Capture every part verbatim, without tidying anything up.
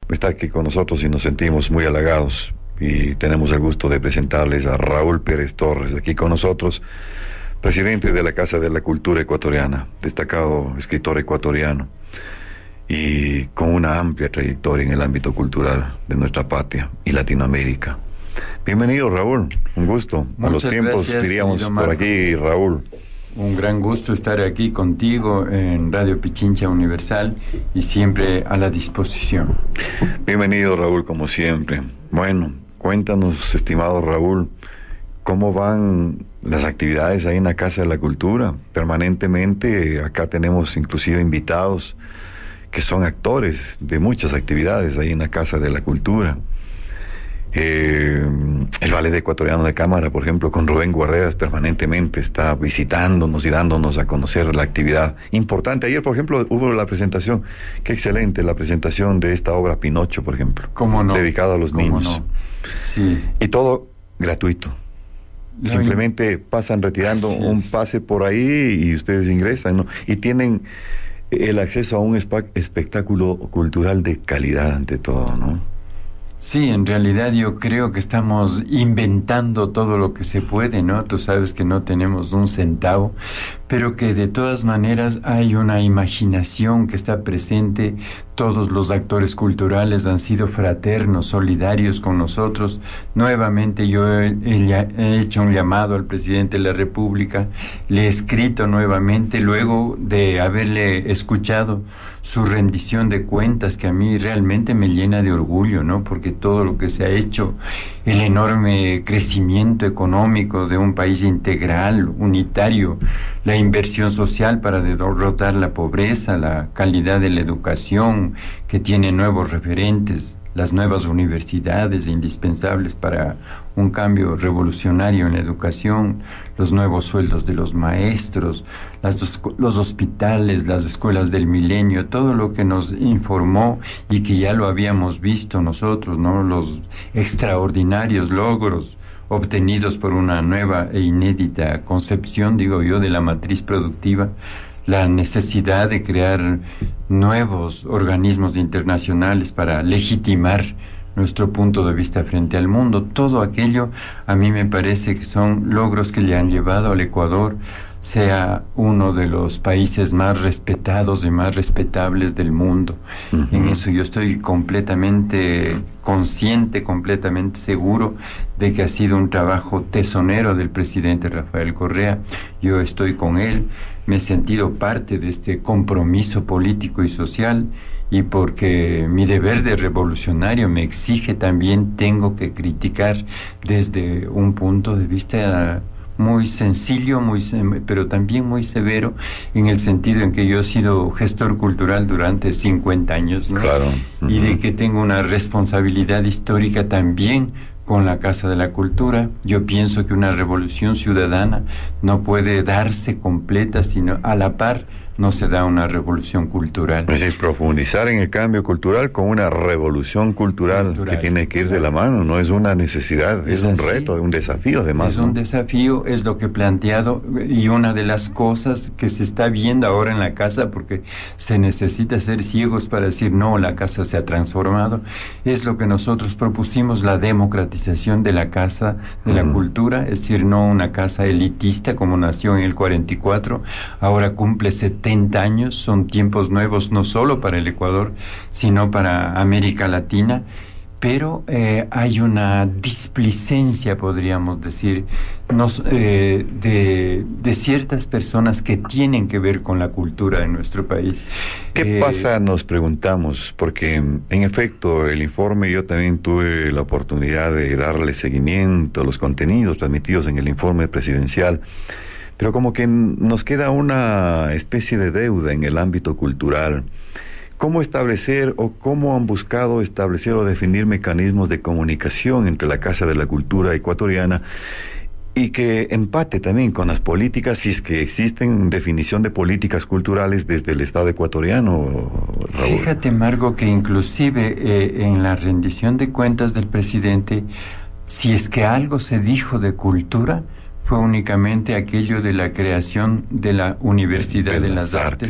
está aquí con nosotros y nos sentimos muy halagados. Y tenemos el gusto de presentarles a Raúl Pérez Torres, aquí con nosotros, presidente de la Casa de la Cultura Ecuatoriana, destacado escritor ecuatoriano y con una amplia trayectoria en el ámbito cultural de nuestra patria y Latinoamérica. Bienvenido, Raúl, un gusto. Muchas a los tiempos, gracias, diríamos por aquí, Raúl. Un gran gusto estar aquí contigo en Radio Pichincha Universal y siempre a la disposición. Bienvenido, Raúl, como siempre. Bueno, cuéntanos, estimado Raúl, ¿cómo van las actividades ahí en la Casa de la Cultura? Permanentemente, acá tenemos inclusive invitados que son actores de muchas actividades ahí en la Casa de la Cultura. Eh, el Ballet Ecuatoriano de Cámara, por ejemplo, con Rubén Guarderas, permanentemente está visitándonos y dándonos a conocer la actividad importante. Ayer, por ejemplo, hubo la presentación, qué excelente, la presentación de esta obra Pinocho, por ejemplo, ¿Cómo no? dedicada a los ¿Cómo niños. No? Sí. Y todo gratuito. No, Simplemente pasan retirando un pase por ahí y ustedes ingresan, ¿no? Y tienen el acceso a un espa- espectáculo cultural de calidad ante todo, ¿no? Sí, en realidad yo creo que estamos inventando todo lo que se puede, ¿no? Tú sabes que no tenemos un centavo, pero que de todas maneras hay una imaginación que está presente. Todos los actores culturales han sido fraternos, solidarios con nosotros. Nuevamente yo he, he, he hecho un llamado al presidente de la República, le he escrito nuevamente luego de haberle escuchado su rendición de cuentas, que a mí realmente me llena de orgullo, ¿no? Porque todo lo que se ha hecho, el enorme crecimiento económico de un país integral, unitario, la inversión social para derrotar la pobreza, la calidad de la educación, que tiene nuevos referentes, las nuevas universidades indispensables para un cambio revolucionario en la educación, los nuevos sueldos de los maestros, las, los hospitales, las escuelas del milenio, todo lo que nos informó y que ya lo habíamos visto nosotros, ¿no? Los extraordinarios logros obtenidos por una nueva e inédita concepción, digo yo, de la matriz productiva, la necesidad de crear nuevos organismos internacionales para legitimar nuestro punto de vista frente al mundo. Todo aquello a mí me parece que son logros que le han llevado al Ecuador sea uno de los países más respetados y más respetables del mundo. Uh-huh. En eso yo estoy completamente consciente, completamente seguro de que ha sido un trabajo tesonero del presidente Rafael Correa. Yo estoy con él, me he sentido parte de este compromiso político y social, y porque mi deber de revolucionario me exige también, tengo que criticar desde un punto de vista muy sencillo, muy pero también muy severo, en el sentido en que yo he sido gestor cultural durante cincuenta años, ¿no? Claro. Uh-huh. Y de que tengo una responsabilidad histórica también con la Casa de la Cultura. Yo pienso que una revolución ciudadana no puede darse completa, sino a la par no se da una revolución cultural. Es decir, profundizar en el cambio cultural con una revolución cultural, cultural que tiene que ir claro. de la mano, no es una necesidad, es, es un reto, un desafío además. Es ¿no? un desafío, es lo que he planteado, y una de las cosas que se está viendo ahora en la casa, porque se necesita ser ciegos para decir no, la casa se ha transformado, es lo que nosotros propusimos, la democratización de la Casa de la mm. Cultura, es decir, no una casa elitista como nació en el cuarenta y cuatro, ahora cumple setenta años, son tiempos nuevos no solo para el Ecuador, sino para América Latina, pero eh, hay una displicencia, podríamos decir, nos, eh, de, de ciertas personas que tienen que ver con la cultura de nuestro país. ¿Qué eh, pasa? Nos preguntamos, porque en efecto el informe, yo también tuve la oportunidad de darle seguimiento a los contenidos transmitidos en el informe presidencial, pero como que nos queda una especie de deuda en el ámbito cultural. ¿Cómo establecer o cómo han buscado establecer o definir mecanismos de comunicación entre la Casa de la Cultura ecuatoriana y que empate también con las políticas, si es que existen definición de políticas culturales desde el Estado ecuatoriano, Raúl? Fíjate, Margo, que inclusive eh, en la rendición de cuentas del presidente, si es que algo se dijo de cultura, fue únicamente aquello de la creación de la Universidad de, de las, las Artes. Artes.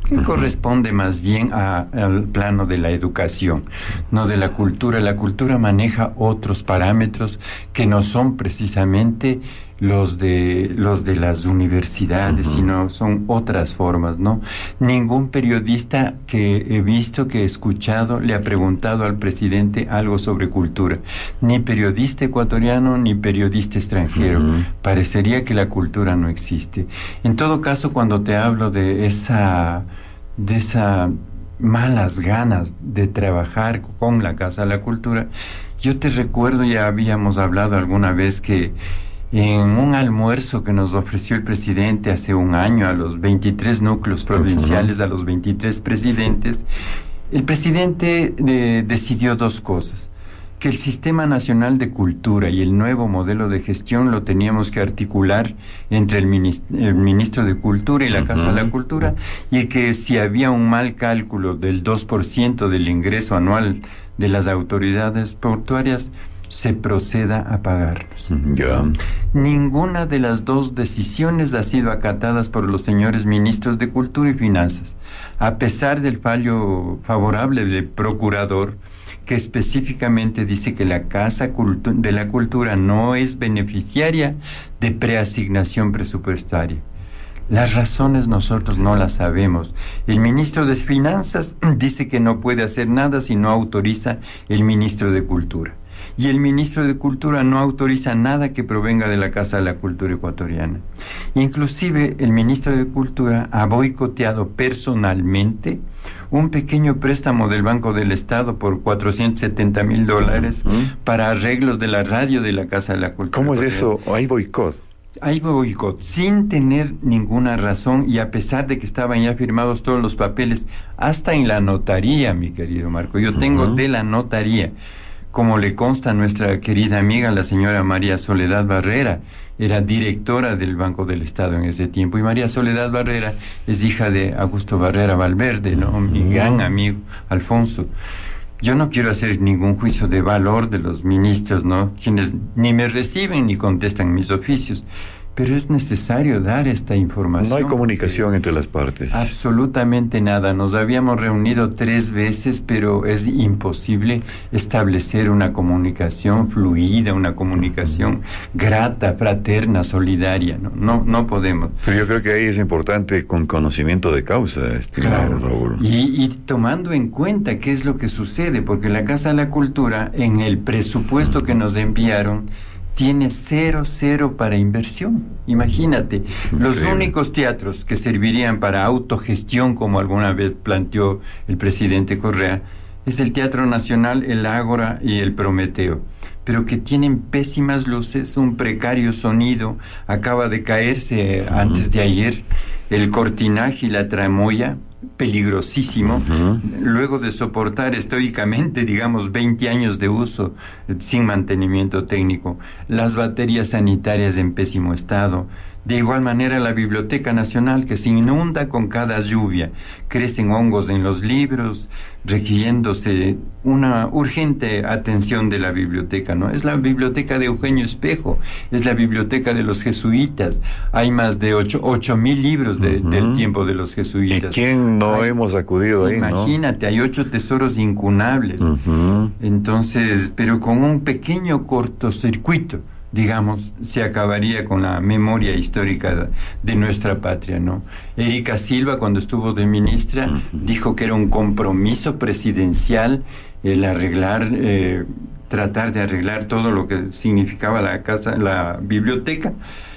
que uh-huh. corresponde más bien a, al plano de la educación, no de la cultura. La cultura maneja otros parámetros que no son precisamente los de los de las universidades, uh-huh. sino son otras formas, ¿no? Ningún periodista que he visto, que he escuchado, le ha preguntado al presidente algo sobre cultura, ni periodista ecuatoriano ni periodista extranjero. Uh-huh. Parecería que la cultura no existe. En todo caso, cuando te hablo de esa de esa malas ganas de trabajar con la Casa de la Cultura, yo te recuerdo, ya habíamos hablado alguna vez, que en un almuerzo que nos ofreció el presidente hace un año a los veintitrés núcleos provinciales, a los veintitrés presidentes, el presidente eh, decidió dos cosas: que el Sistema Nacional de Cultura y el nuevo modelo de gestión lo teníamos que articular entre el, minist- el Ministro de Cultura y la uh-huh. Casa de la Cultura, y que si había un mal cálculo del dos por ciento del ingreso anual de las autoridades portuarias, se proceda a pagarnos. Yeah. Ninguna de las dos decisiones ha sido acatadas por los señores ministros de Cultura y Finanzas, a pesar del fallo favorable del procurador, que específicamente dice que la Casa Cultu- de la Cultura no es beneficiaria de preasignación presupuestaria. Las razones nosotros no las sabemos. El ministro de Finanzas dice que no puede hacer nada si no autoriza el ministro de Cultura. Y el ministro de Cultura no autoriza nada que provenga de la Casa de la Cultura ecuatoriana. Inclusive el ministro de Cultura ha boicoteado personalmente un pequeño préstamo del Banco del Estado por cuatrocientos setenta mil dólares uh-huh. para arreglos de la radio de la Casa de la Cultura. ¿Cómo es eso? ¿Hay boicot? Hay boicot, sin tener ninguna razón, y a pesar de que estaban ya firmados todos los papeles, hasta en la notaría, mi querido Marco. Yo tengo uh-huh. de la notaría, como le consta a nuestra querida amiga, la señora María Soledad Barrera, era directora del Banco del Estado en ese tiempo, y María Soledad Barrera es hija de Augusto Barrera Valverde, ¿no? Mi gran amigo Alfonso. Yo no quiero hacer ningún juicio de valor de los ministros, ¿no? Quienes ni me reciben ni contestan mis oficios, pero es necesario dar esta información. No hay comunicación entre las partes. Absolutamente nada. Nos habíamos reunido tres veces, pero es imposible establecer una comunicación fluida, una comunicación grata, fraterna, solidaria. No, no, no podemos. Pero yo creo que ahí es importante con conocimiento de causa, estimado claro. Raúl. Y, y tomando en cuenta qué es lo que sucede, porque la Casa de la Cultura, en el presupuesto que nos enviaron, tiene cero, cero para inversión. Imagínate, increíble. Los únicos teatros que servirían para autogestión, como alguna vez planteó el presidente Correa, es el Teatro Nacional, el Ágora y el Prometeo, pero que tienen pésimas luces, un precario sonido. Acaba de caerse uh-huh. antes de ayer el cortinaje y la tramoya, peligrosísimo, uh-huh. luego de soportar estoicamente, digamos, veinte años de uso eh, sin mantenimiento técnico, las baterías sanitarias en pésimo estado. De igual manera, la Biblioteca Nacional, que se inunda con cada lluvia, crecen hongos en los libros, requiriéndose una urgente atención de la biblioteca, ¿no? Es la biblioteca de Eugenio Espejo, es la biblioteca de los jesuitas. Hay más de ocho, ocho mil libros de, uh-huh. del tiempo de los jesuitas. ¿Y quién no hay, hemos acudido ahí, imagínate, ¿no? Hay ocho tesoros incunables. Uh-huh. Entonces, pero con un pequeño cortocircuito, digamos, se acabaría con la memoria histórica de nuestra patria, ¿no? Erika Silva, cuando estuvo de ministra, uh-huh. dijo que era un compromiso presidencial el arreglar, eh, tratar de arreglar todo lo que significaba la casa, la biblioteca,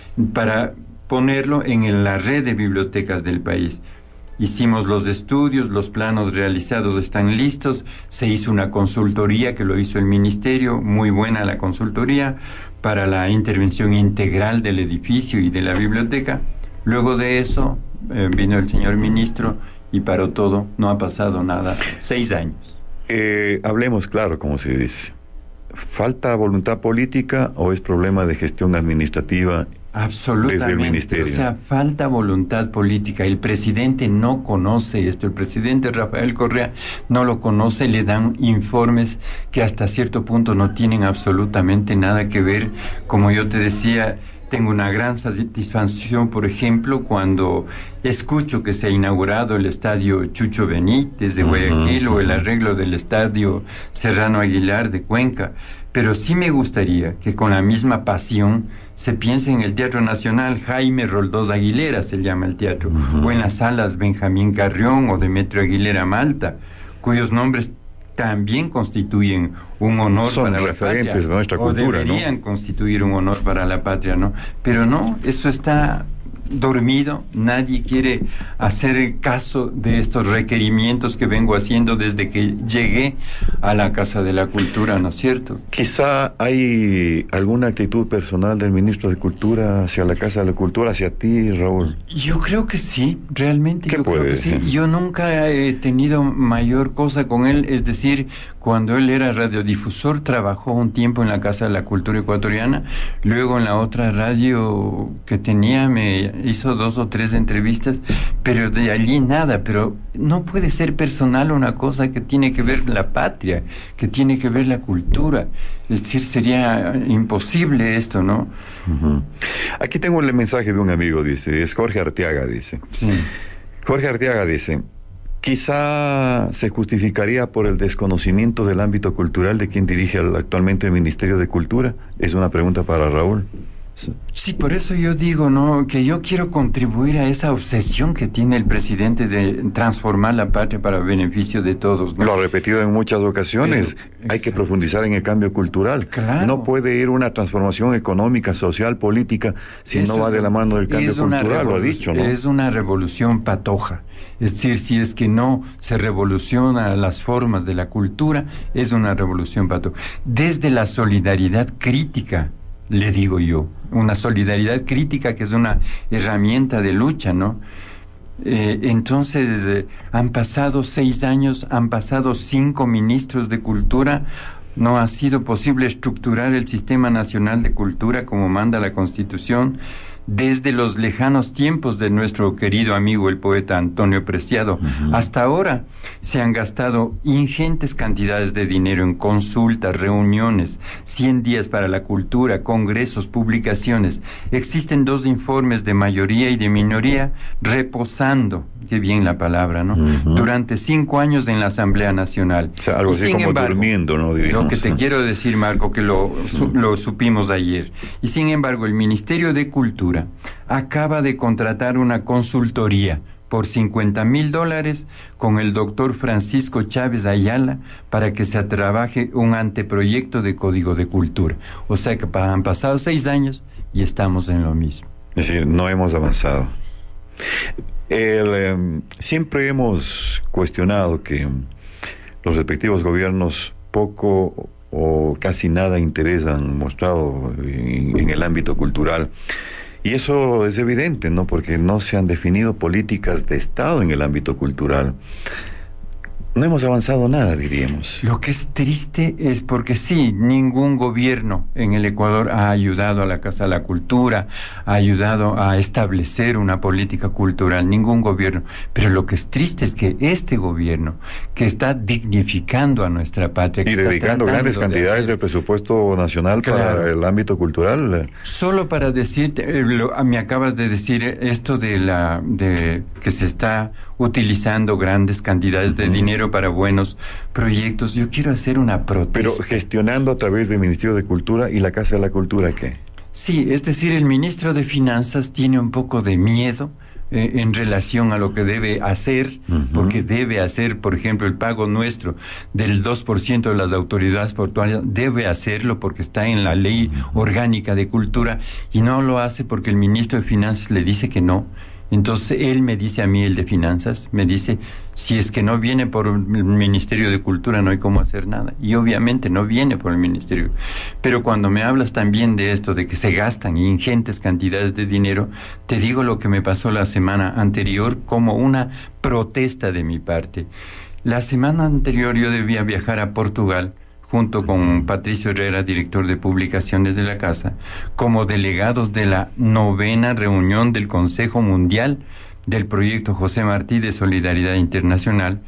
para ponerlo en la red de bibliotecas del país. Hicimos los estudios, los planos realizados están listos, se hizo una consultoría que lo hizo el ministerio, muy buena la consultoría, para la intervención integral del edificio y de la biblioteca. Luego de eso eh, vino el señor ministro y paró todo, no ha pasado nada, seis años. Eh, hablemos claro, como se dice. ¿Falta voluntad política o es problema de gestión administrativa? Absolutamente, desde el ministerio. O sea, falta voluntad política. El presidente no conoce esto, el presidente Rafael Correa no lo conoce, le dan informes que hasta cierto punto no tienen absolutamente nada que ver. Como yo te decía, Tengo una gran satisfacción, por ejemplo, cuando escucho que se ha inaugurado el estadio Chucho Benítez de Guayaquil uh-huh, o el arreglo del estadio Serrano Aguilar de Cuenca. Pero sí me gustaría que con la misma pasión se piense en el Teatro Nacional Jaime Roldós Aguilera, se llama el teatro, uh-huh. o en las salas Benjamín Carrión o Demetrio Aguilera Malta, cuyos nombres también constituyen un honor Son para la referentes patria, de nuestra cultura, o deberían ¿no? constituir un honor para la patria, ¿no? Pero no, eso está dormido, nadie quiere hacer caso de estos requerimientos que vengo haciendo desde que llegué a la Casa de la Cultura, ¿no es cierto? Quizá hay alguna actitud personal del ministro de Cultura hacia la Casa de la Cultura, hacia ti, Raúl. Yo creo que sí, realmente yo puede? creo que sí. Yo nunca he tenido mayor cosa con él, es decir, cuando él era radiodifusor, trabajó un tiempo en la Casa de la Cultura Ecuatoriana, luego en la otra radio que tenía me hizo dos o tres entrevistas, pero de allí nada. Pero no puede ser personal una cosa que tiene que ver la patria, que tiene que ver la cultura. Es decir, sería imposible esto, ¿no? Uh-huh. Aquí tengo el mensaje de un amigo, dice, es Jorge Arteaga, dice. Sí. Jorge Arteaga dice, quizá se justificaría por el desconocimiento del ámbito cultural de quien dirige actualmente el Ministerio de Cultura. Es una pregunta para Raúl. Sí, por eso yo digo, ¿no?, que yo quiero contribuir a esa obsesión que tiene el presidente de transformar la patria para beneficio de todos, ¿no? Lo ha repetido en muchas ocasiones. Pero, hay que profundizar en el cambio cultural. Claro. No puede ir una transformación económica, social, política, si eso no va de la mano del cambio cultural, lo ha dicho, ¿no? Es una revolución patoja. Es decir, si es que no se revoluciona las formas de la cultura, es una revolución patoja. Desde la solidaridad crítica, le digo yo, una solidaridad crítica que es una herramienta de lucha, ¿no? Eh, entonces, eh, han pasado seis años, han pasado cinco ministros de cultura, no ha sido posible estructurar el Sistema Nacional de Cultura como manda la Constitución. Desde los lejanos tiempos de nuestro querido amigo el poeta Antonio Preciado, uh-huh. hasta ahora se han gastado ingentes cantidades de dinero en consultas, reuniones, cien días para la cultura, congresos, publicaciones. Existen dos informes de mayoría y de minoría reposando, qué bien la palabra, ¿no? Uh-huh. Durante cinco años en la Asamblea Nacional. O sea, algo así como embargo, durmiendo, ¿no? Diríamos. Lo que te quiero decir, Marco, que lo, su, lo supimos ayer. Y sin embargo, el Ministerio de Cultura acaba de contratar una consultoría por cincuenta mil dólares con el doctor Francisco Chávez Ayala para que se trabaje un anteproyecto de Código de Cultura. O sea que han pasado seis años y estamos en lo mismo. Es decir, no hemos avanzado. El, eh, siempre hemos cuestionado que los respectivos gobiernos poco o casi nada interés han mostrado en, en el ámbito cultural. Y eso es evidente, ¿no? Porque no se han definido políticas de Estado en el ámbito cultural. No hemos avanzado nada, diríamos. Lo que es triste es porque sí, ningún gobierno en el Ecuador ha ayudado a la Casa de la Cultura, ha ayudado a establecer una política cultural, ningún gobierno. Pero lo que es triste es que este gobierno, que está dignificando a nuestra patria, que y está dedicando grandes de cantidades hacer, del presupuesto nacional claro, para el ámbito cultural. Solo para decirte, eh, lo, me acabas de decir esto de la de que se está utilizando grandes cantidades de uh-huh. dinero para buenos proyectos. Yo quiero hacer una protesta. Pero gestionando a través del Ministerio de Cultura y la Casa de la Cultura, ¿qué? Sí, es decir, el ministro de Finanzas tiene un poco de miedo eh, en relación a lo que debe hacer, uh-huh. porque debe hacer, por ejemplo, el pago nuestro del dos por ciento de las autoridades portuarias, debe hacerlo porque está en la ley uh-huh. orgánica de cultura, y no lo hace porque el ministro de Finanzas le dice que no. Entonces él me dice a mí, el de Finanzas, me dice, si es que no viene por el Ministerio de Cultura no hay cómo hacer nada. Y obviamente no viene por el Ministerio. Pero cuando me hablas también de esto, de que se gastan ingentes cantidades de dinero, te digo lo que me pasó la semana anterior como una protesta de mi parte. La semana anterior yo debía viajar a Portugal, junto con Patricio Herrera, director de publicaciones de la Casa, como delegados de la novena reunión del Consejo Mundial del Proyecto José Martí de Solidaridad Internacional,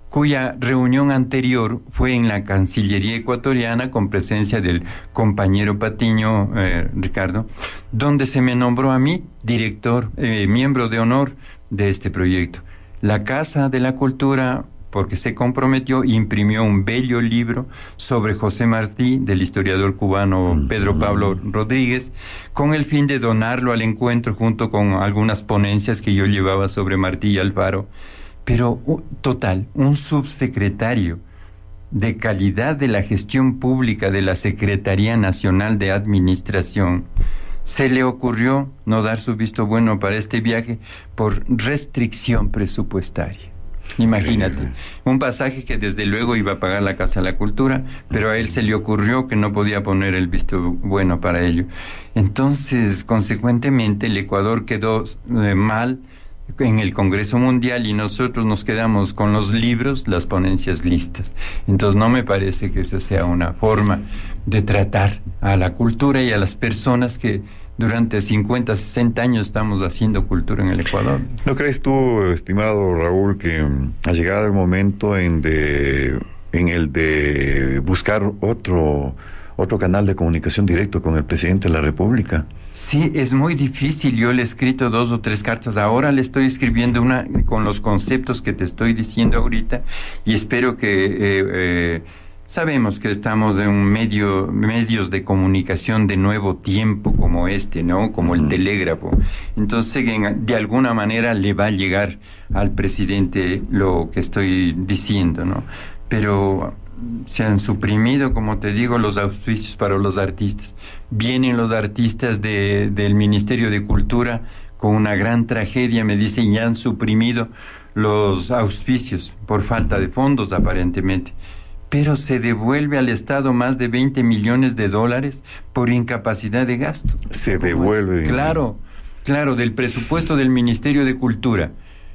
cuya reunión anterior fue en la Cancillería ecuatoriana con presencia del compañero Patiño, eh, Ricardo, donde se me nombró a mí director, eh, miembro de honor de este proyecto. La Casa de la Cultura, porque se comprometió, imprimió un bello libro sobre José Martí, del historiador cubano Pedro Pablo Rodríguez, con el fin de donarlo al encuentro junto con algunas ponencias que yo llevaba sobre Martí y Alfaro. Pero, total, un subsecretario de calidad de la gestión pública de la Secretaría Nacional de Administración, se le ocurrió no dar su visto bueno para este viaje por restricción presupuestaria. Imagínate, un pasaje que desde luego iba a pagar la Casa de la Cultura, pero a él se le ocurrió que no podía poner el visto bueno para ello. Entonces, consecuentemente, el Ecuador quedó eh, mal en el Congreso Mundial y nosotros nos quedamos con los libros, las ponencias listas. Entonces no me parece que esa sea una forma de tratar a la cultura y a las personas que durante cincuenta, sesenta años estamos haciendo cultura en el Ecuador. ¿No crees tú, estimado Raúl, que ha llegado el momento en, de, en el de buscar otro, otro canal de comunicación directo con el presidente de la República? Sí, es muy difícil. Yo le he escrito dos o tres cartas. Ahora le estoy escribiendo una con los conceptos que te estoy diciendo ahorita y espero que... Eh, eh, sabemos que estamos en un medio, medios de comunicación de nuevo tiempo como este, ¿no? Como el telégrafo. Entonces, de alguna manera le va a llegar al presidente lo que estoy diciendo, ¿no? Pero se han suprimido, como te digo, los auspicios para los artistas. Vienen los artistas de, del Ministerio de Cultura con una gran tragedia, me dicen, ya han suprimido los auspicios por falta de fondos, aparentemente. Pero se devuelve al Estado más de veinte millones de dólares por incapacidad de gasto. Se devuelve. Claro, claro, del presupuesto del Ministerio de Cultura.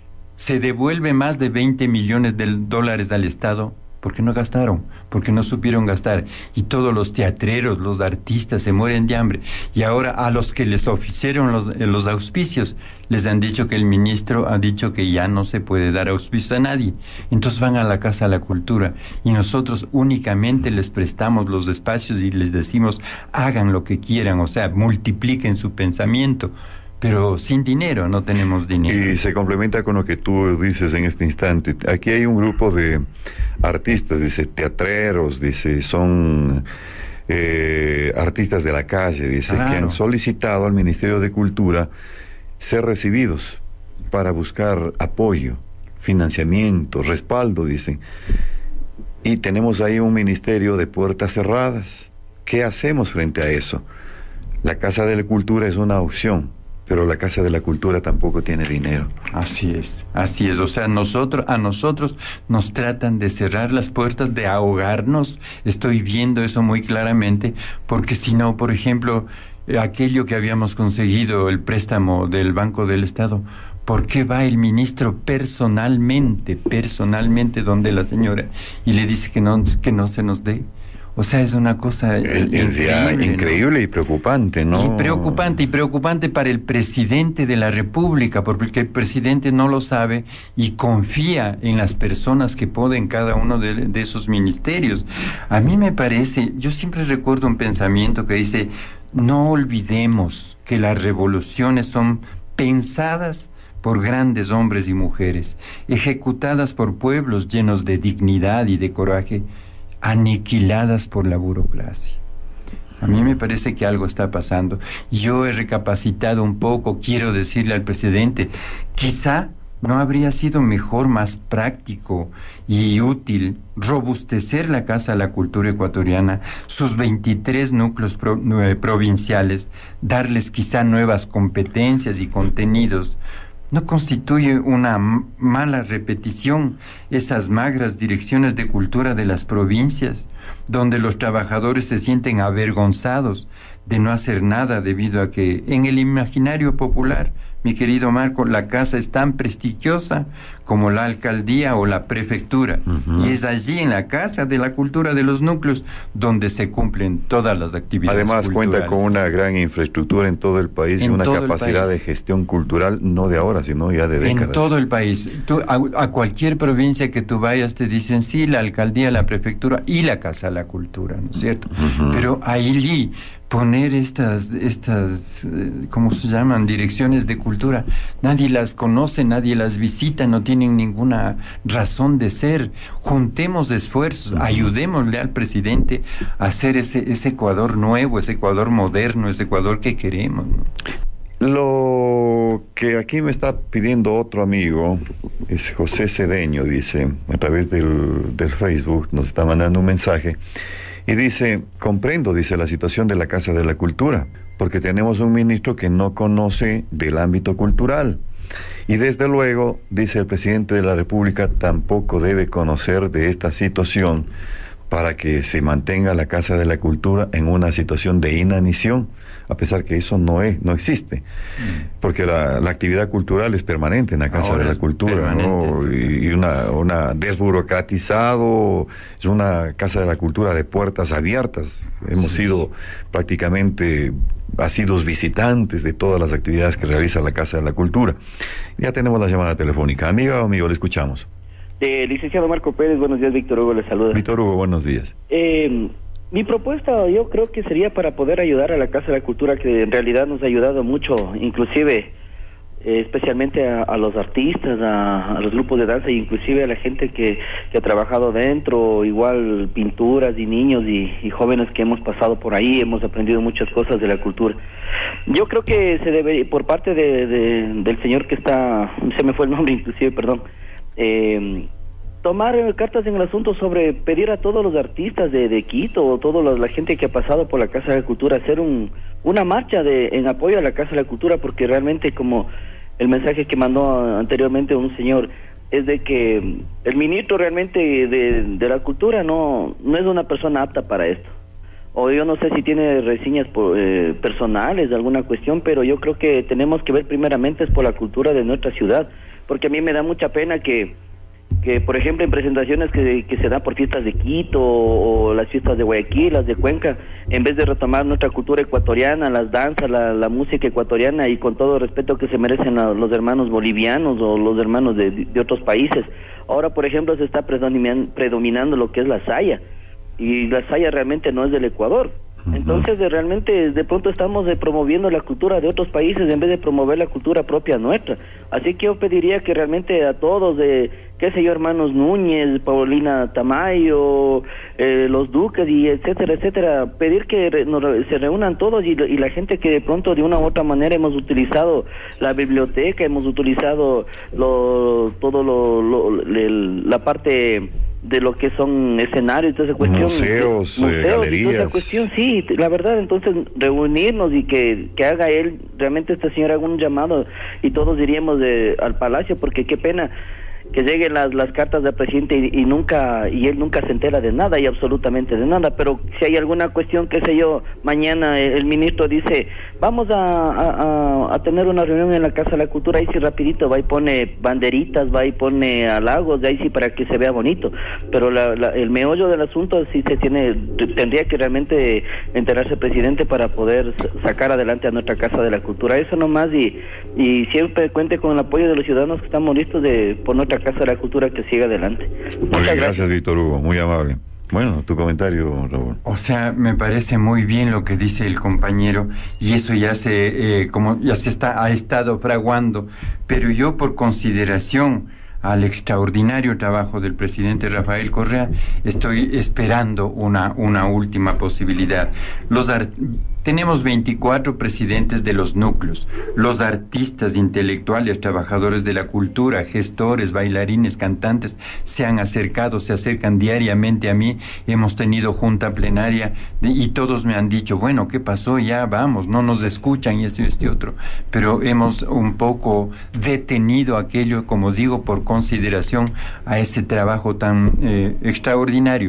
Se devuelve más de veinte millones de dólares al Estado porque no gastaron, porque no supieron gastar. Y todos los teatreros, los artistas se mueren de hambre. Y ahora a los que les oficieron los, eh, los auspicios, les han dicho que el ministro ha dicho que ya no se puede dar auspicio a nadie. Entonces van a la Casa de la Cultura y nosotros únicamente les prestamos los espacios y les decimos hagan lo que quieran, o sea, multipliquen su pensamiento. Pero sin dinero, no tenemos dinero. Y se complementa con lo que tú dices en este instante. Aquí hay un grupo de artistas, dice, teatreros, dice, son eh, artistas de la calle, dice, claro, que han solicitado al Ministerio de Cultura ser recibidos para buscar apoyo, financiamiento, respaldo, dicen. Y tenemos ahí un ministerio de puertas cerradas. ¿Qué hacemos frente a eso? La Casa de la Cultura es una opción, pero la Casa de la Cultura tampoco tiene dinero. Así es, así es. O sea, nosotros, a nosotros nos tratan de cerrar las puertas, de ahogarnos. Estoy viendo eso muy claramente, porque si no, por ejemplo, aquello que habíamos conseguido, el préstamo del Banco del Estado, ¿por qué va el ministro personalmente, personalmente donde la señora y le dice que no, que no se nos dé? O sea, es una cosa es, increíble, increíble, ¿no? Y preocupante, ¿no? Y preocupante, y preocupante para el presidente de la República, porque el presidente no lo sabe y confía en las personas que ponen cada uno de, de esos ministerios. A mí me parece, yo siempre recuerdo un pensamiento que dice, no olvidemos que las revoluciones son pensadas por grandes hombres y mujeres, ejecutadas por pueblos llenos de dignidad y de coraje, aniquiladas por la burocracia. A mí me parece que algo está pasando. Yo he recapacitado un poco, quiero decirle al presidente, quizá no habría sido mejor, más práctico y útil robustecer la Casa de la Cultura ecuatoriana, sus veintitrés núcleos pro, eh, provinciales, darles quizá nuevas competencias y contenidos. ¿No constituye una mala repetición esas magras direcciones de cultura de las provincias, donde los trabajadores se sienten avergonzados de no hacer nada debido a que en el imaginario popular mi querido Marco, la casa es tan prestigiosa como la alcaldía o la prefectura. Uh-huh. Y es allí, en la Casa de la Cultura de los Núcleos, donde se cumplen todas las actividades Además, culturales. cuenta con una gran infraestructura en todo el país y una capacidad de gestión cultural, no de ahora, sino ya de décadas. En todo el país. Tú, a, a cualquier provincia que tú vayas te dicen, sí, la alcaldía, la prefectura y la Casa de la Cultura, ¿no es cierto? Uh-huh. Pero allí poner estas, estas, ¿cómo se llaman? Direcciones de cultura. Nadie las conoce, nadie las visita, no tienen ninguna razón de ser. Juntemos esfuerzos, uh-huh. ayudémosle al presidente a hacer ese, ese Ecuador nuevo, ese Ecuador moderno, ese Ecuador que queremos, ¿no? Lo que aquí me está pidiendo otro amigo es José Cedeño, dice, a través del, del Facebook, nos está mandando un mensaje. Y dice, comprendo, dice, la situación de la Casa de la Cultura, porque tenemos un ministro que no conoce del ámbito cultural. Y desde luego, dice el presidente de la República, tampoco debe conocer de esta situación para que se mantenga la Casa de la Cultura en una situación de inanición, a pesar que eso no es, no existe, mm. porque la, la actividad cultural es permanente en la Casa Ahora de la Cultura, ¿no? Y, y una, una desburocratizado, es una Casa de la Cultura de puertas abiertas. Hemos sí, sido sí. prácticamente asiduos visitantes de todas las actividades que realiza la Casa de la Cultura. Ya tenemos la llamada telefónica. Amiga o amigo, le escuchamos. Eh, licenciado Marco Pérez, buenos días. Víctor Hugo le saluda. Víctor Hugo, buenos días. Eh, mi propuesta yo creo que sería para poder ayudar a la Casa de la Cultura, que en realidad nos ha ayudado mucho, inclusive eh, especialmente a, a los artistas, a, a los grupos de danza, e inclusive a la gente que, que ha trabajado dentro, igual pinturas y niños y, y jóvenes que hemos pasado por ahí, hemos aprendido muchas cosas de la cultura. Yo creo que se debe, por parte de, de, del señor que está, se me fue el nombre inclusive, perdón, Eh, tomar cartas en el asunto sobre pedir a todos los artistas de, de Quito o toda la, la gente que ha pasado por la Casa de la Cultura hacer un, una marcha de, en apoyo a la Casa de la Cultura, porque realmente, como el mensaje que mandó anteriormente un señor, es de que el ministro realmente de, de la cultura no, no es una persona apta para esto. O yo no sé si tiene reseñas por, eh, personales de alguna cuestión, pero yo creo que tenemos que ver primeramente es por la cultura de nuestra ciudad, porque a mí me da mucha pena que, que por ejemplo, en presentaciones que, que se dan por fiestas de Quito o, o las fiestas de Guayaquil, las de Cuenca, en vez de retomar nuestra cultura ecuatoriana, las danzas, la, la música ecuatoriana, y con todo respeto que se merecen a los hermanos bolivianos o los hermanos de, de otros países, ahora, por ejemplo, se está predominando, predominando lo que es la saya, y la saya realmente no es del Ecuador. Entonces, de, realmente, de pronto estamos de, promoviendo la cultura de otros países en vez de promover la cultura propia nuestra. Así que yo pediría que realmente a todos, de qué sé yo, hermanos Núñez, Paulina Tamayo, eh, los Duques y etcétera, etcétera, pedir que re, nos, se reúnan todos y, y la gente que de pronto de una u otra manera hemos utilizado la biblioteca, hemos utilizado lo, todo lo, lo, le, la parte de lo que son escenarios y toda esa cuestión, museos, museos eh, galerías, y toda esa cuestión, sí, la verdad, entonces reunirnos y que, que haga él, realmente este señor haga un llamado y todos iríamos de, al palacio, porque qué pena que lleguen las, las cartas del presidente y, y nunca, y él nunca se entera de nada y absolutamente de nada. Pero si hay alguna cuestión, qué sé yo, mañana el, el ministro dice, vamos a, a, a tener una reunión en la Casa de la Cultura, ahí sí rapidito va y pone banderitas, va y pone halagos, de ahí sí para que se vea bonito. Pero la, la, el meollo del asunto sí se tiene, tendría que realmente enterarse el presidente para poder sacar adelante a nuestra Casa de la Cultura. Eso nomás, y, y siempre cuente con el apoyo de los ciudadanos que estamos listos de por nuestra Casa de la Cultura que siga adelante. Muy bien, gracias, gracias, Víctor Hugo, muy amable. Bueno, tu comentario, Raúl. O sea, me parece muy bien lo que dice el compañero, y eso ya se, eh, como ya se está, ha estado fraguando, pero yo, por consideración al extraordinario trabajo del presidente Rafael Correa, estoy esperando una, una última posibilidad. Los art- Tenemos veinticuatro presidentes de los núcleos, los artistas, intelectuales, trabajadores de la cultura, gestores, bailarines, cantantes, se han acercado, se acercan diariamente a mí, hemos tenido junta plenaria de, y todos me han dicho, bueno, ¿qué pasó? Ya vamos, no nos escuchan y esto y este otro, pero hemos un poco detenido aquello, como digo, por consideración a ese trabajo tan eh, extraordinario.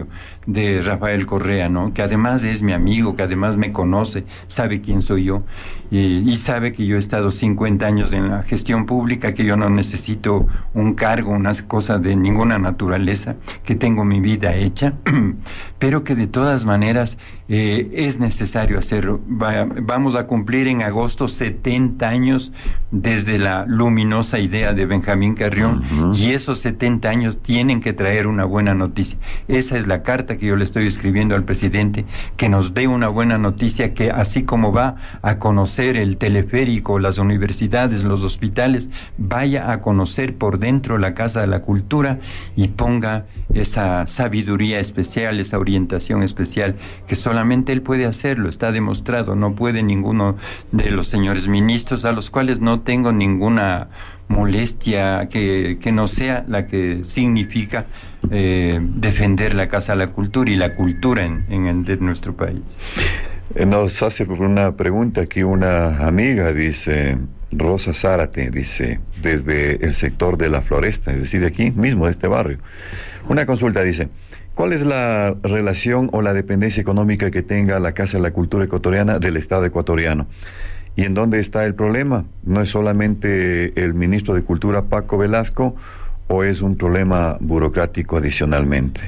de Rafael Correa, ¿no? Que además es mi amigo, que además me conoce, sabe quién soy yo, y, y sabe que yo he estado cincuenta años en la gestión pública, que yo no necesito un cargo, una cosa de ninguna naturaleza, que tengo mi vida hecha, pero que de todas maneras eh, es necesario hacerlo. Va, vamos a cumplir en agosto setenta años desde la luminosa idea de Benjamín Carrión, uh-huh. y esos setenta años tienen que traer una buena noticia. Esa es la carta que yo le estoy escribiendo al presidente, que nos dé una buena noticia, que así como va a conocer el teleférico, las universidades, los hospitales, vaya a conocer por dentro la Casa de la Cultura y ponga esa sabiduría especial, esa orientación especial, que solamente él puede hacerlo, está demostrado, no puede ninguno de los señores ministros, a los cuales no tengo ninguna molestia que, que no sea la que significa eh, defender la Casa de la Cultura y la cultura en, en, en de nuestro país. Nos hace una pregunta aquí una amiga, dice Rosa Zárate, dice, desde el sector de La Floresta, es decir, aquí mismo de este barrio. Una consulta, dice, ¿cuál es la relación o la dependencia económica que tenga la Casa de la Cultura ecuatoriana del Estado ecuatoriano? ¿Y en dónde está el problema? ¿No es solamente el ministro de Cultura, Paco Velasco, o es un problema burocrático adicionalmente?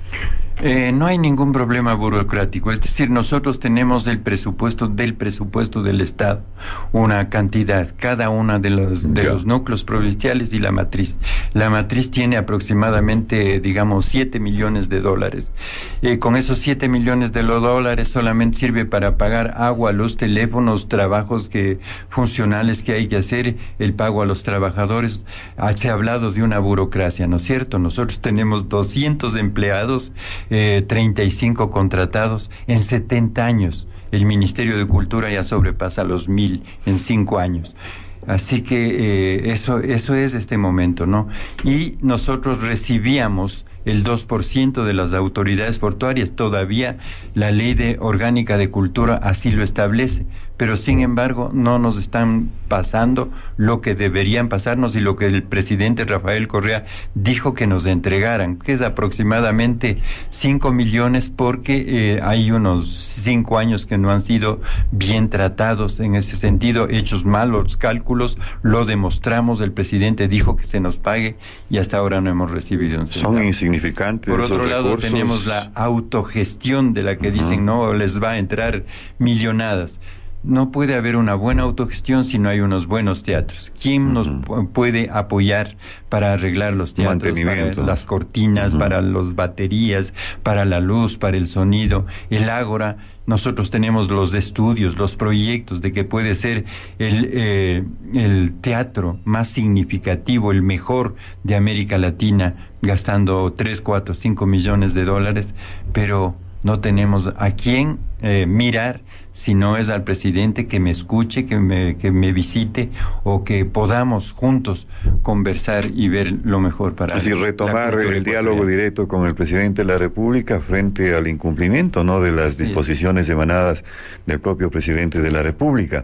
Eh, no hay ningún problema burocrático, es decir, nosotros tenemos el presupuesto del presupuesto del Estado, una cantidad, cada una de los de los núcleos provinciales y la matriz. La matriz tiene aproximadamente, digamos, siete millones de dólares. Eh, con esos siete millones de los dólares solamente sirve para pagar agua, luz, teléfonos, trabajos que funcionales que hay que hacer, el pago a los trabajadores. Ah, se ha hablado de una burocracia, ¿no es cierto? Nosotros tenemos doscientos empleados, Eh, treinta y cinco contratados en setenta años. El Ministerio de Cultura ya sobrepasa los mil en cinco años. Así que eh, eso, eso es este momento, ¿no? Y nosotros recibíamos el dos por ciento de las autoridades portuarias. Todavía la Ley de Orgánica de Cultura así lo establece, pero sin embargo no nos están pasando lo que deberían pasarnos y lo que el presidente Rafael Correa dijo que nos entregaran, que es aproximadamente cinco millones, porque eh, hay unos cinco años que no han sido bien tratados en ese sentido, hechos malos cálculos, lo demostramos, el presidente dijo que se nos pague y hasta ahora no hemos recibido un centavo. Son insignificantes. Por otro lado, recursos. Tenemos la autogestión de la que uh-huh. dicen, no, les va a entrar millonadas. No puede haber una buena autogestión si no hay unos buenos teatros. ¿Quién uh-huh. nos pu- puede apoyar para arreglar los teatros, para las cortinas, uh-huh. para las baterías, para la luz, para el sonido, el ágora? Nosotros tenemos los estudios, los proyectos de que puede ser el, eh, el teatro más significativo, el mejor de América Latina, gastando tres, cuatro, cinco millones de dólares, pero no tenemos a quién eh, mirar, si no es al presidente que me escuche, que me, que me visite, o que podamos juntos conversar y ver lo mejor para así retomar el diálogo directo con el presidente de la República frente al incumplimiento, ¿no?, de las disposiciones sí. emanadas del propio presidente de la República.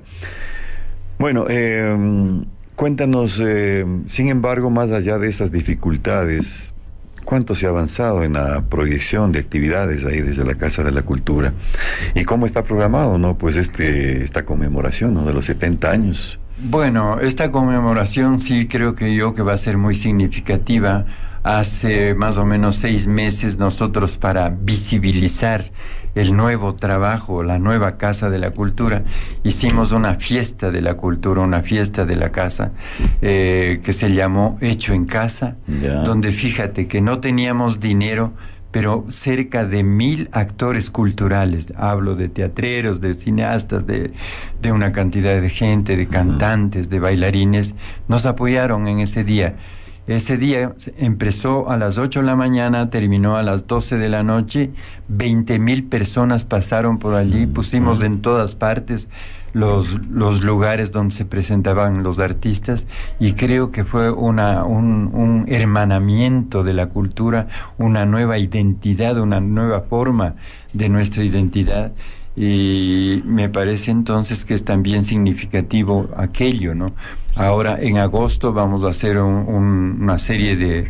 Bueno, eh, cuéntanos, eh, sin embargo, más allá de esas dificultades, ¿cuánto se ha avanzado en la proyección de actividades ahí desde la Casa de la Cultura? ¿Y cómo está programado, no, pues este esta conmemoración, ¿no?, de los setenta años? Bueno, esta conmemoración sí creo que yo que va a ser muy significativa. Hace más o menos seis meses nosotros, para visibilizar el nuevo trabajo, la nueva Casa de la Cultura, hicimos una fiesta de la cultura, una fiesta de la casa, eh, que se llamó Hecho en Casa, yeah. donde fíjate que no teníamos dinero, pero cerca de mil actores culturales, hablo de teatreros, de cineastas, de, de una cantidad de gente, de cantantes, de bailarines, nos apoyaron en ese día. Ese día empezó a las ocho de la mañana, terminó a las doce de la noche, veinte mil personas pasaron por allí, pusimos en todas partes los, los lugares donde se presentaban los artistas, y creo que fue una, un, un hermanamiento de la cultura, una nueva identidad, una nueva forma de nuestra identidad. Y me parece entonces que es también significativo aquello, ¿no? Ahora en agosto vamos a hacer un, un, una serie de,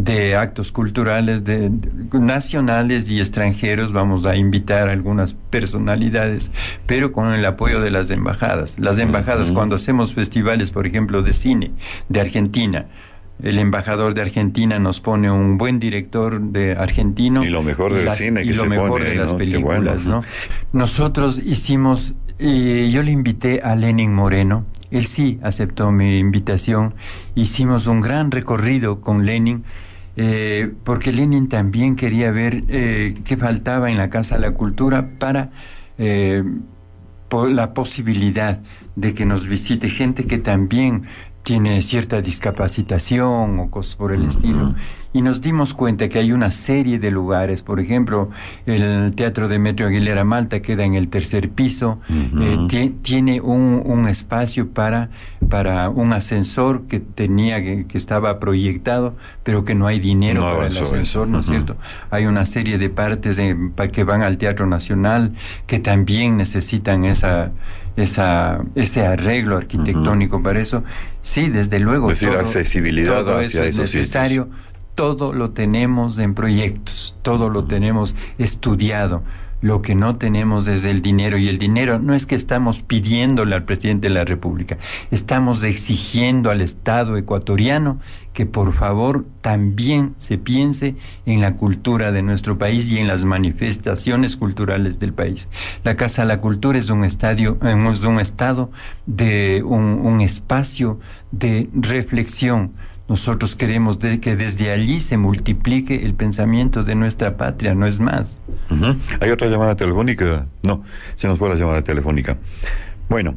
de actos culturales de, de, nacionales y extranjeros. Vamos a invitar a algunas personalidades, pero con el apoyo de las embajadas. Las embajadas, uh-huh. cuando hacemos festivales, por ejemplo, de cine de Argentina, el embajador de Argentina nos pone un buen director de argentino y lo mejor del las, cine que y lo se mejor pone de ahí, las ¿no? películas, bueno. ¿no? Nosotros hicimos, eh, yo le invité a Lenin Moreno, él sí aceptó mi invitación, hicimos un gran recorrido con Lenin, eh, porque Lenin también quería ver eh, qué faltaba en la Casa de la Cultura para eh, por la posibilidad de que nos visite gente que también tiene cierta discapacitación o cosas por el uh-huh. estilo. Y nos dimos cuenta que hay una serie de lugares, por ejemplo, el Teatro Demetrio Aguilera Malta queda en el tercer piso, uh-huh. eh, t- tiene un, un espacio para, para un ascensor que tenía, que, que estaba proyectado, pero que no hay dinero no para el ascensor, ¿no es uh-huh. cierto? Hay una serie de partes de, pa, que van al Teatro Nacional que también necesitan esa, esa, ese arreglo arquitectónico uh-huh. para eso. Sí, desde luego. Es decir, todo, accesibilidad todo hacia eso es necesario. Sitios. Todo lo tenemos en proyectos, todo lo tenemos estudiado. Lo que no tenemos es el dinero, y el dinero no es que estamos pidiéndole al presidente de la República, estamos exigiendo al Estado ecuatoriano que por favor también se piense en la cultura de nuestro país y en las manifestaciones culturales del país. La Casa de la Cultura es un estadio, es un estado de un, un espacio de reflexión. Nosotros queremos de que desde allí se multiplique el pensamiento de nuestra patria, no es más. Uh-huh. ¿Hay otra llamada telefónica? No, se nos fue la llamada telefónica. Bueno,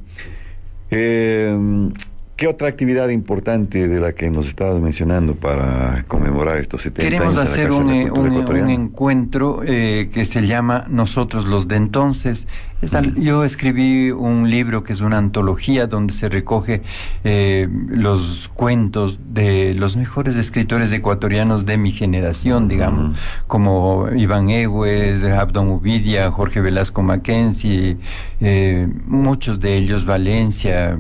eh, ¿qué otra actividad importante de la que nos estabas mencionando para conmemorar estos setenta Queremos años hacer de la Casa un, de la Cultura un, ecuatoriana? un encuentro eh, que se llama Nosotros los de Entonces. Esta, uh-huh. Yo escribí un libro que es una antología donde se recoge eh, los cuentos de los mejores escritores ecuatorianos de mi generación, digamos, uh-huh. como Iván Egues, Abdón Uvidia, Jorge Velasco Mackenzie, eh, muchos de ellos, Valencia.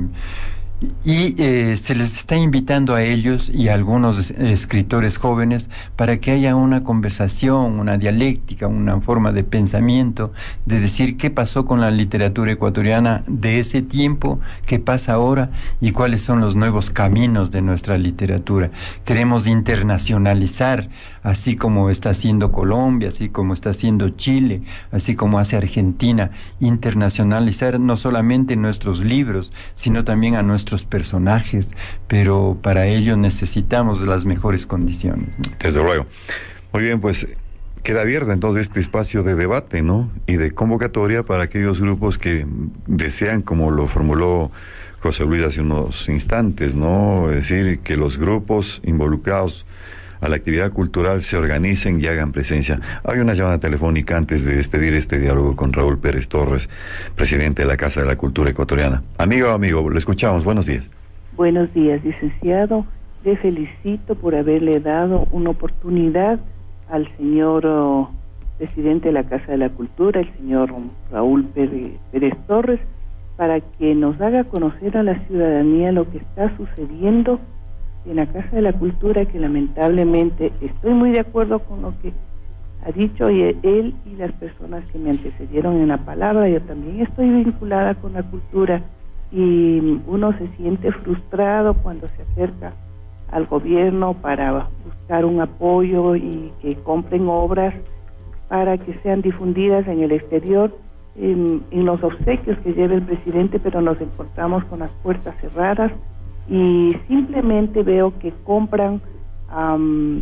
Y eh, se les está invitando a ellos y a algunos escritores jóvenes para que haya una conversación, una dialéctica, una forma de pensamiento, de decir qué pasó con la literatura ecuatoriana de ese tiempo, qué pasa ahora y cuáles son los nuevos caminos de nuestra literatura. Queremos internacionalizar, así como está haciendo Colombia, así como está haciendo Chile, así como hace Argentina, internacionalizar no solamente nuestros libros, sino también a nuestros personajes, pero para ello necesitamos las mejores condiciones, ¿no? Desde luego. Muy bien, pues queda abierto entonces este espacio de debate, ¿no? Y de convocatoria para aquellos grupos que desean, como lo formuló José Luis hace unos instantes, ¿no? Es decir, que los grupos involucrados a la actividad cultural se organicen y hagan presencia. Hay una llamada telefónica antes de despedir este diálogo con Raúl Pérez Torres, presidente de la Casa de la Cultura Ecuatoriana. Amigo, amigo, lo escuchamos. Buenos días. Buenos días, licenciado. Le felicito por haberle dado una oportunidad al señor oh, presidente de la Casa de la Cultura, el señor Raúl Pérez, Pérez Torres, para que nos haga conocer a la ciudadanía lo que está sucediendo en la Casa de la Cultura, que lamentablemente estoy muy de acuerdo con lo que ha dicho él y las personas que me antecedieron en la palabra. Yo también estoy vinculada con la cultura y uno se siente frustrado cuando se acerca al gobierno para buscar un apoyo y que compren obras para que sean difundidas en el exterior, en, en los obsequios que lleva el presidente, pero nos encontramos con las puertas cerradas y simplemente veo que compran um,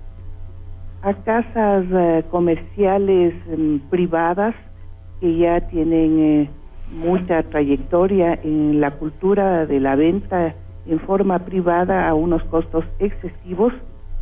a casas uh, comerciales um, privadas que ya tienen eh, mucha trayectoria en la cultura de la venta en forma privada a unos costos excesivos,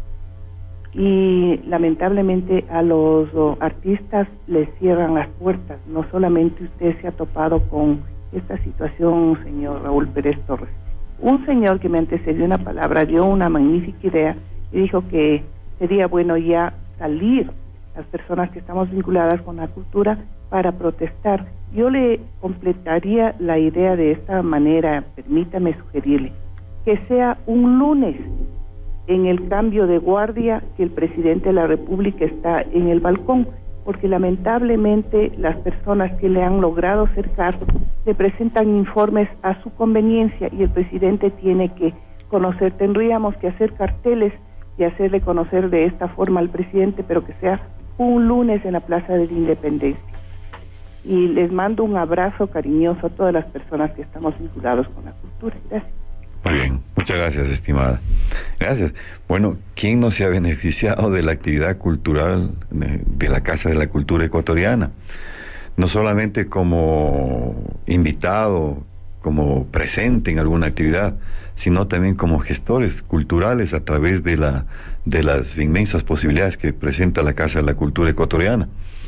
y lamentablemente a los oh, artistas les cierran las puertas. No solamente usted se ha topado con esta situación, señor Raúl Pérez Torres. Un señor que me antecedió una palabra dio una magnífica idea y dijo que sería bueno ya salir las personas que estamos vinculadas con la cultura para protestar. Yo le completaría la idea de esta manera, permítame sugerirle, que sea un lunes en el cambio de guardia que el presidente de la República está en el balcón, porque lamentablemente las personas que le han logrado acercar le presentan informes a su conveniencia y el presidente tiene que conocer. Tendríamos que hacer carteles y hacerle conocer de esta forma al presidente, pero que sea un lunes en la Plaza de la Independencia. Y les mando un abrazo cariñoso a todas las personas que estamos vinculados con la cultura. Gracias. Muy bien, muchas gracias, estimada. Gracias. Bueno, ¿quién no se ha beneficiado de la actividad cultural de la Casa de la Cultura Ecuatoriana? No solamente como invitado, como presente en alguna actividad, sino también como gestores culturales a través de la de las inmensas posibilidades que presenta la Casa de la Cultura Ecuatoriana.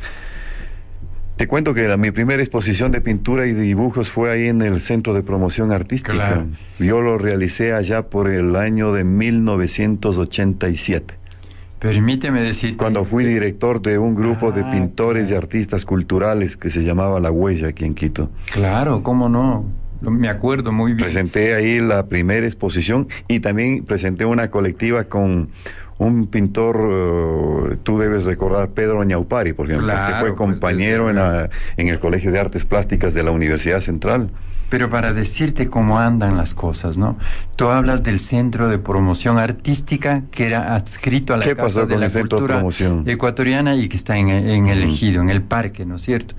Te cuento que la, mi primera exposición de pintura y de dibujos fue ahí en el Centro de Promoción Artística. Claro. Yo lo realicé allá por el año de mil novecientos ochenta y siete. Permíteme decir... Cuando fui director de un grupo ah, de pintores claro. y artistas culturales que se llamaba La Huella aquí en Quito. Claro, cómo no. Me acuerdo muy bien. Presenté ahí la primera exposición y también presenté una colectiva con un pintor, uh, tú debes recordar, Pedro Ñaupari, por ejemplo, claro, que fue compañero pues, en, la, en el Colegio de Artes Plásticas de la Universidad Central. Pero para decirte cómo andan las cosas, ¿no? Tú hablas del Centro de Promoción Artística que era adscrito a la ¿Qué Casa pasó de con la el Centro Cultura de Promoción Ecuatoriana y que está en, en el Ejido, en el parque, ¿no es cierto?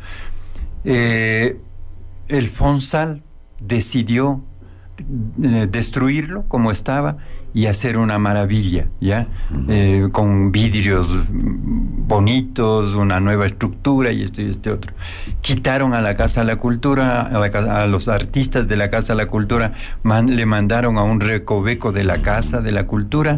Eh, el Fonsal decidió eh, destruirlo como estaba y hacer una maravilla, ¿ya? Uh-huh. Eh, con vidrios bonitos, una nueva estructura y esto y este otro. Quitaron a la Casa de la Cultura, a, la, a los artistas de la Casa de la Cultura, man, le mandaron a un recoveco de la Casa de la Cultura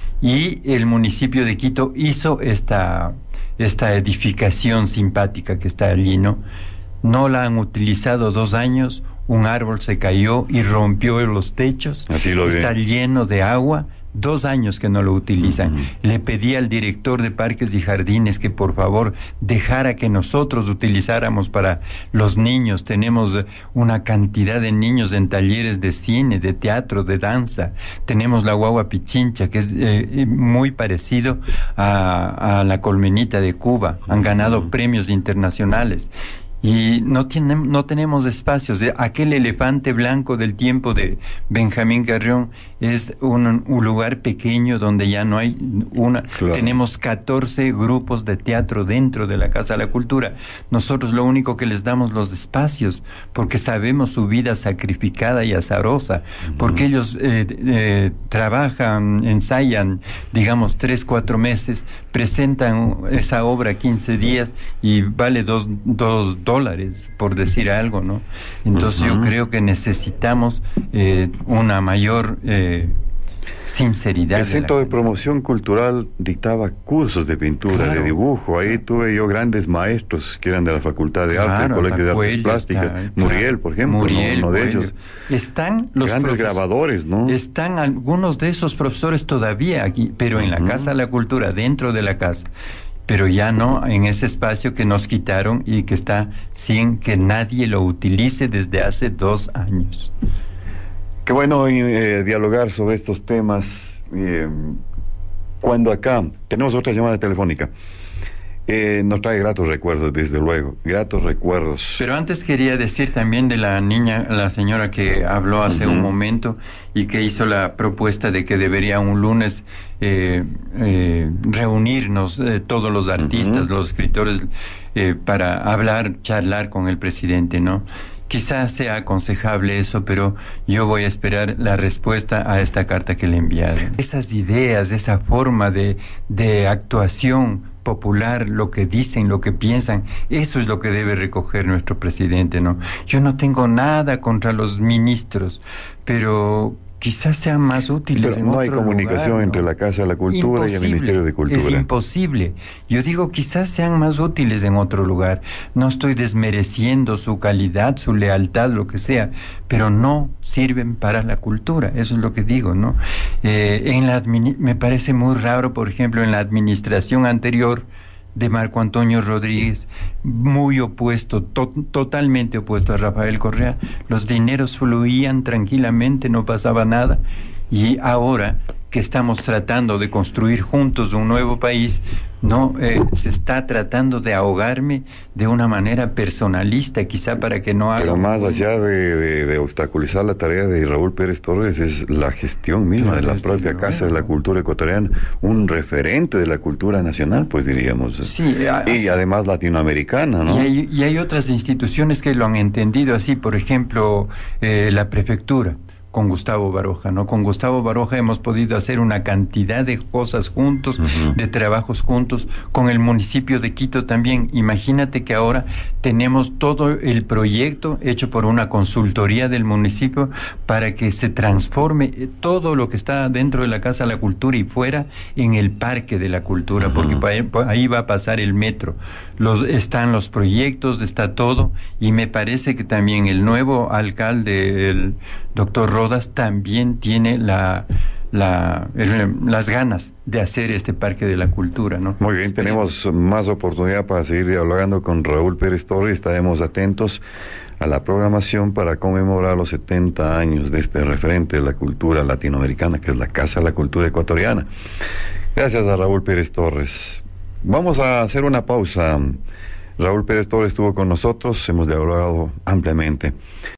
y el municipio de Quito hizo esta, esta edificación simpática que está allí, ¿no? No la han utilizado dos años, un árbol se cayó y rompió los techos, así lo está vi. Lleno de agua, dos años que no lo utilizan. Uh-huh. Le pedí al director de Parques y Jardines que por favor dejara que nosotros utilizáramos para los niños. Tenemos una cantidad de niños en talleres de cine, de teatro, de danza. Tenemos la guagua Pichincha, que es eh, muy parecido a, a la Colmenita de Cuba. Han ganado uh-huh. premios internacionales. Y no tiene, no tenemos espacios. Aquel elefante blanco del tiempo de Benjamín Carrión es un, un lugar pequeño donde ya no hay una. Claro. Tenemos catorce grupos de teatro dentro de la Casa de la Cultura. Nosotros lo único que les damos los espacios, porque sabemos su vida sacrificada y azarosa, uh-huh. porque ellos eh, eh, trabajan, ensayan, digamos, tres, cuatro meses, presentan esa obra quince días y vale dos, dos dólares, por decir algo, ¿no? Entonces uh-huh. yo creo que necesitamos eh, una mayor eh, sinceridad. El Centro de, de Promoción Cultural dictaba cursos de pintura, claro. de dibujo. Ahí tuve yo grandes maestros que eran de la Facultad de claro, Arte, del Colegio de Artes Plásticas. Está, Muriel, claro. por ejemplo, Muriel, ¿no? uno de Coelho. ellos. Están los grandes grabadores, ¿no? Están algunos de esos profesores todavía aquí, pero uh-huh. en la Casa de la Cultura, dentro de la casa. Pero ya no en ese espacio que nos quitaron y que está sin que nadie lo utilice desde hace dos años. Qué bueno eh, dialogar sobre estos temas eh, cuando acá tenemos otra llamada telefónica. Eh, nos trae gratos recuerdos, desde luego, gratos recuerdos. Pero antes quería decir también de la niña, la señora que habló hace uh-huh. un momento y que hizo la propuesta de que debería un lunes eh, eh, reunirnos eh, todos los artistas, uh-huh. los escritores, eh, para hablar, charlar con el presidente, ¿no? Quizás sea aconsejable eso, pero yo voy a esperar la respuesta a esta carta que le enviaron. Esas ideas, esa forma de, de actuación popular, lo que dicen, lo que piensan, eso es lo que debe recoger nuestro presidente, ¿no? Yo no tengo nada contra los ministros, pero quizás sean más útiles pero en no otro hay comunicación lugar, ¿no? entre la Casa de la Cultura imposible, y el Ministerio de Cultura. Es imposible. Yo digo, quizás sean más útiles en otro lugar. No estoy desmereciendo su calidad, su lealtad, lo que sea, pero no sirven para la cultura. Eso es lo que digo, ¿no? Eh, en la admini- me parece muy raro, por ejemplo, en la administración anterior de Marco Antonio Rodríguez, muy opuesto, to- totalmente opuesto a Rafael Correa, los dineros fluían tranquilamente, no pasaba nada, y ahora que estamos tratando de construir juntos un nuevo país, no eh, se está tratando de ahogarme de una manera personalista, quizá para que no haga... Pero más allá de, de, de obstaculizar la tarea de Raúl Pérez Torres, es la gestión misma de la propia Casa de la Cultura Ecuatoriana, un referente de la cultura nacional, pues diríamos. Sí, y además latinoamericana, ¿no? Y hay, y hay otras instituciones que lo han entendido así, por ejemplo, eh, la prefectura, con Gustavo Baroja, ¿no? Con Gustavo Baroja hemos podido hacer una cantidad de cosas juntos, uh-huh. de trabajos juntos, con el municipio de Quito también. Imagínate que ahora tenemos todo el proyecto hecho por una consultoría del municipio para que se transforme todo lo que está dentro de la Casa de la Cultura y fuera en el Parque de la Cultura, uh-huh. porque ahí, ahí va a pasar el metro. Los, están los proyectos, está todo, y me parece que también el nuevo alcalde, el doctor Rodas, también tiene la, la el, las ganas de hacer este Parque de la Cultura, ¿no? Muy bien, Esperemos. Tenemos más oportunidad para seguir dialogando con Raúl Pérez Torres. Estaremos atentos a la programación para conmemorar los setenta años de este referente de la cultura latinoamericana, que es la Casa de la Cultura Ecuatoriana. Gracias a Raúl Pérez Torres. Vamos a hacer una pausa. Raúl Pérez Torres estuvo con nosotros, hemos dialogado ampliamente.